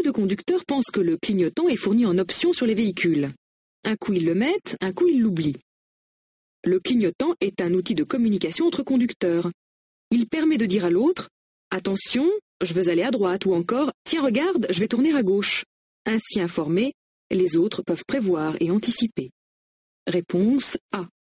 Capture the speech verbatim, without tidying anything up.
deux conducteurs pensent que le clignotant est fourni en option sur les véhicules. Un coup ils le mettent, un coup ils l'oublient. Le clignotant est un outil de communication entre conducteurs. Il permet de dire à l'autre « Attention, je veux aller à droite » ou encore « Tiens, regarde, je vais tourner à gauche ». Ainsi informés, les autres peuvent prévoir et anticiper. Réponse A.